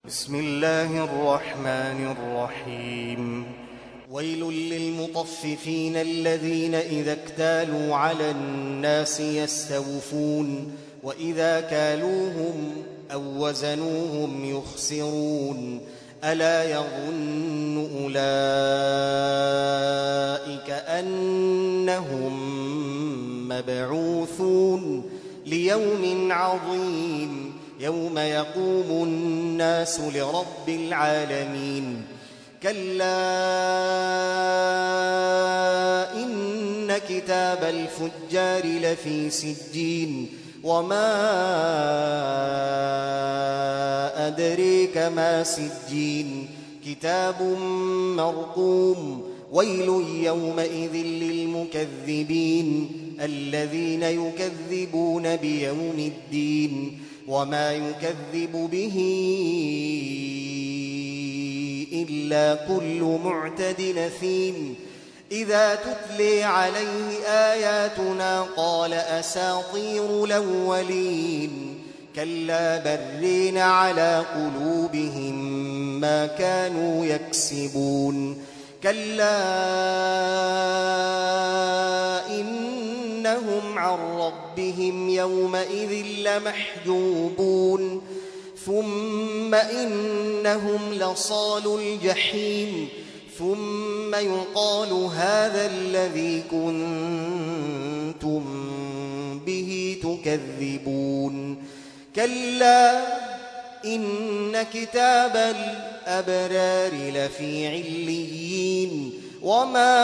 بسم الله الرحمن الرحيم. ويل للمطففين الذين إذا اكتالوا على الناس يستوفون وإذا كالوهم أو وزنوهم يخسرون ألا يظن أولئك أنهم مبعوثون ليوم عظيم يوم يقوم الناس لرب العالمين. كلا إن كتاب الفجار لفي سجين وما أدريك ما سجين كتاب مرقوم. ويل يومئذ للمكذبين الذين يكذبون بيوم الدين وما يكذب به إلا كل معتد أثيم. إذا تتلي عليه آياتنا قال أساطير الأولين كلا برين على قلوبهم ما كانوا يكسبون. كلا إنهم عن ربهم يومئذ لمحجوبون ثم إنهم لصالو الجحيم ثم يقال هذا الذي كنتم به تكذبون. كلا إن كتاب الأبرار لفي عليين وما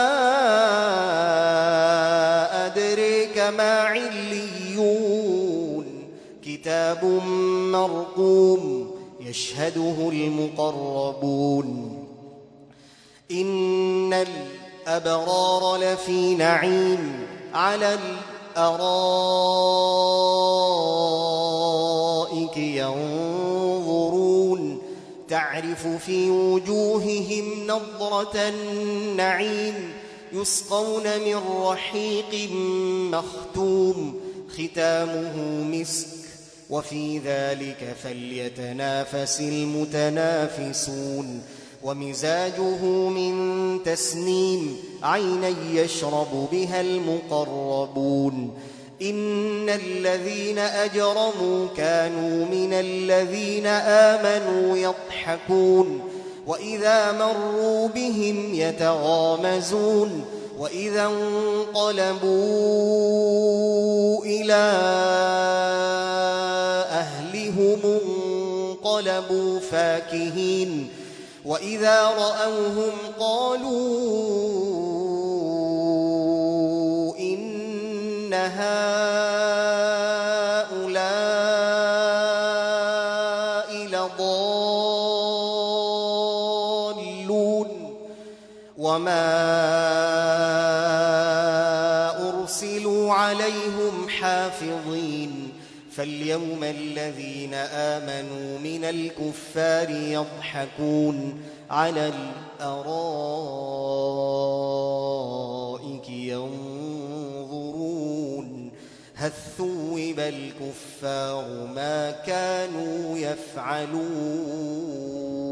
أدريك ما عليون كتاب مرقوم يشهده المقربون. إن الأبرار لفي نعيم على الأرائك ينظرون تعرف في وجوههم نضرة النعيم يسقون من رحيق مختوم ختامه مسك وفي ذلك فليتنافس المتنافسون. ومزاجه من تسنيم عينا يشرب بها المقربون. إن الذين أجرموا كانوا من الذين آمنوا يضحكون وإذا مروا بهم يتغامزون وإذا انقلبوا إلى أهلهم انقلبوا فاكهين وإذا رأوهم قالوا إن هؤلاء لضالون وما أرسلوا عليهم حافظين. فاليوم الذين آمنوا من الكفار يضحكون على الأرائك ينظرون هل ثوب الكفار ما كانوا يفعلون.